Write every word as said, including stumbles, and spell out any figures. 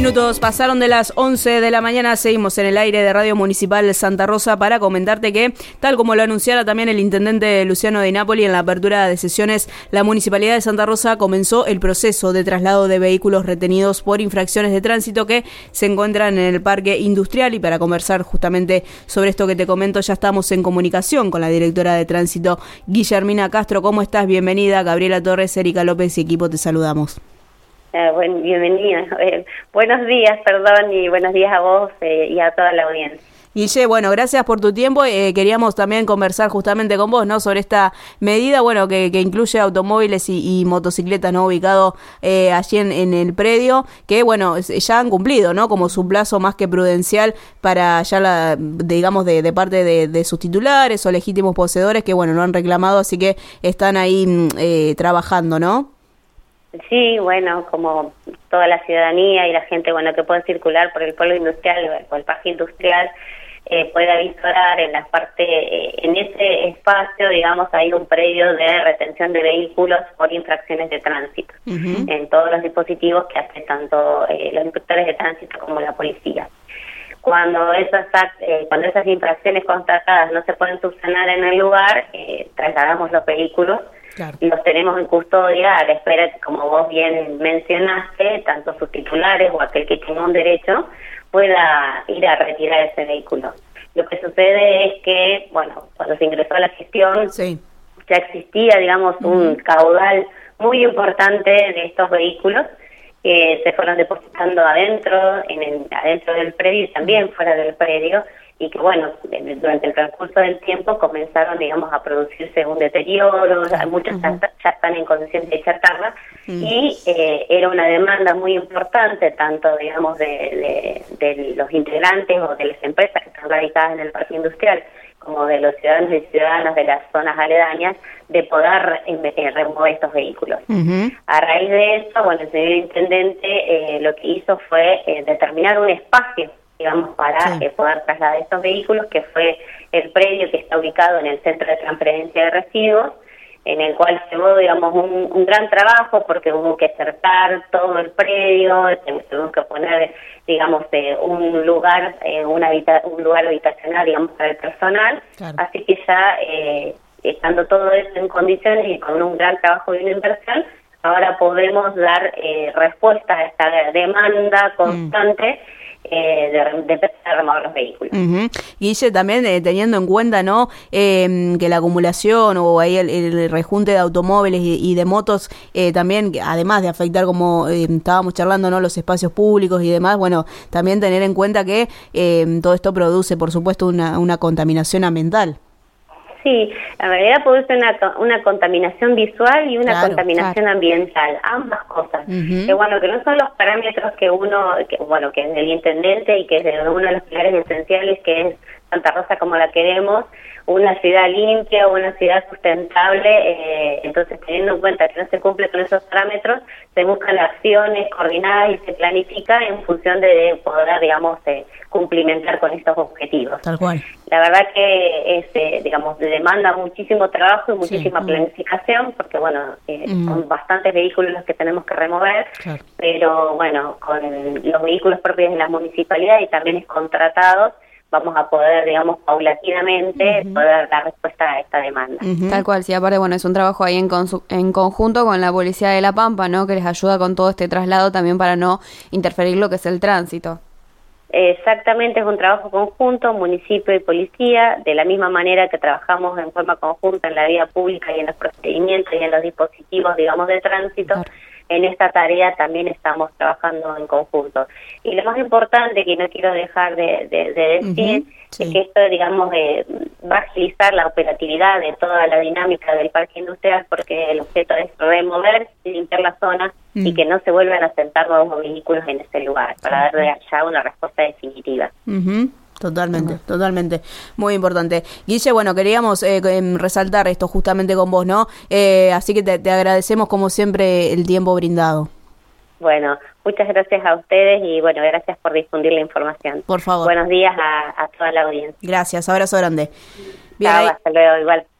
minutos pasaron de las once de la mañana, seguimos en el aire de Radio Municipal de Santa Rosa para comentarte que, tal como lo anunciara también el intendente Luciano Di Napoli en la apertura de sesiones, la Municipalidad de Santa Rosa comenzó el proceso de traslado de vehículos retenidos por infracciones de tránsito que se encuentran en el Parque Industrial, y para conversar justamente sobre esto que te comento ya estamos en comunicación con la directora de Tránsito, Guillermina Castro. ¿Cómo estás? Bienvenida. Gabriela Torres, Erika López y equipo te saludamos. Eh, buen, bienvenida. Eh, buenos días, perdón, y buenos días a vos eh, y a toda la audiencia. Guille, bueno, gracias por tu tiempo. Eh, queríamos también conversar justamente con vos, ¿no? Sobre esta medida, bueno, que, que incluye automóviles y, y motocicletas, ¿no? Ubicado eh, allí en, en el predio, que, bueno, ya han cumplido, ¿no? Como su plazo más que prudencial para ya, la, digamos, de, de parte de, de sus titulares o legítimos poseedores que, bueno, lo han reclamado, así que están ahí eh, trabajando, ¿no? Sí, bueno, como toda la ciudadanía y la gente, bueno, que puede circular por el polo industrial o el parque industrial, eh, puede avisorar en la parte, eh, en ese espacio, digamos, hay un predio de retención de vehículos por infracciones de tránsito, uh-huh. en todos los dispositivos que hacen tanto eh, los inspectores de tránsito como la policía. Cuando esas, eh, cuando esas infracciones constatadas no se pueden subsanar en el lugar, eh, trasladamos los vehículos. Claro. Los tenemos en custodia a la espera, como vos bien mencionaste, tanto sus titulares o aquel que tenga un derecho pueda ir a retirar ese vehículo. Lo que sucede es que, bueno, cuando se ingresó a la gestión, sí. ya existía, digamos, uh-huh. un caudal muy importante de estos vehículos que se fueron depositando adentro, en el, adentro del predio y también fuera del predio, y que, bueno, durante el transcurso del tiempo comenzaron, digamos, a producirse un deterioro, muchos uh-huh. ya, ya están en condición de chatarra, uh-huh. y eh, era una demanda muy importante, tanto, digamos, de, de, de los integrantes o de las empresas que están radicadas en el parque industrial, como de los ciudadanos y ciudadanas de las zonas aledañas, de poder eh, remover estos vehículos. Uh-huh. A raíz de eso, bueno, el señor intendente eh, lo que hizo fue eh, determinar un espacio, digamos, para sí. eh, poder trasladar estos vehículos, que fue el predio que está ubicado en el Centro de Transferencia de Residuos, en el cual se llevó, digamos, un, un gran trabajo, porque hubo que cercar todo el predio, se hubo que poner, digamos, eh, un lugar eh, una habita- un lugar habitacional, digamos, para el personal, claro. así que ya, eh, estando todo eso en condiciones y con un gran trabajo y una inversión, ahora podemos dar eh, respuesta a esta demanda constante, mm. Eh, de, de empezar a remover los vehículos. Uh-huh. Guille, también eh, teniendo en cuenta, ¿no? Eh, que la acumulación o ahí el, el rejunte de automóviles y, y de motos eh, también, además de afectar, como eh, estábamos charlando, ¿no? Los espacios públicos y demás, bueno, también tener en cuenta que eh, todo esto produce, por supuesto, una, una contaminación ambiental. Sí, en realidad puede ser una, una contaminación visual y una claro, contaminación claro. ambiental, ambas cosas. Uh-huh. Que bueno, que no son los parámetros que uno, que, bueno, que es del intendente y que es de uno de los pilares esenciales, que es Santa Rosa como la queremos, una ciudad limpia, una ciudad sustentable, eh, entonces teniendo en cuenta que no se cumple con esos parámetros, se buscan acciones coordinadas y se planifica en función de poder, digamos, eh, cumplimentar con estos objetivos. Tal cual. La verdad que es, eh, digamos, demanda muchísimo trabajo y muchísima sí. planificación, porque bueno, eh, mm. son bastantes vehículos los que tenemos que remover, claro. pero bueno, con los vehículos propios de la municipalidad y también es contratados, vamos a poder, digamos, paulatinamente uh-huh. poder dar respuesta a esta demanda. Uh-huh. Tal cual, sí, aparte, bueno, es un trabajo ahí en, consu- en conjunto con la Policía de La Pampa, ¿no? Que les ayuda con todo este traslado también para no interferir lo que es el tránsito. Exactamente, es un trabajo conjunto, municipio y policía, de la misma manera que trabajamos en forma conjunta en la vía pública y en los procedimientos y en los dispositivos, digamos, de tránsito. Claro. En esta tarea también estamos trabajando en conjunto. Y lo más importante que no quiero dejar de, de, de decir uh-huh, sí. es que esto, digamos, eh, va a agilizar la operatividad de toda la dinámica del parque industrial, porque el objeto es remover y limpiar la zona uh-huh. y que no se vuelvan a sentar nuevos vehículos en ese lugar, para uh-huh. darle ya una respuesta definitiva. Uh-huh. Totalmente, uh-huh. totalmente. Muy importante. Guille, bueno, queríamos eh, resaltar esto justamente con vos, ¿no? Eh, así que te, te agradecemos como siempre el tiempo brindado. Bueno, muchas gracias a ustedes y bueno, gracias por difundir la información. Por favor. Buenos días a, a toda la audiencia. Gracias, abrazo grande. Bien, Chao, hasta luego, igual.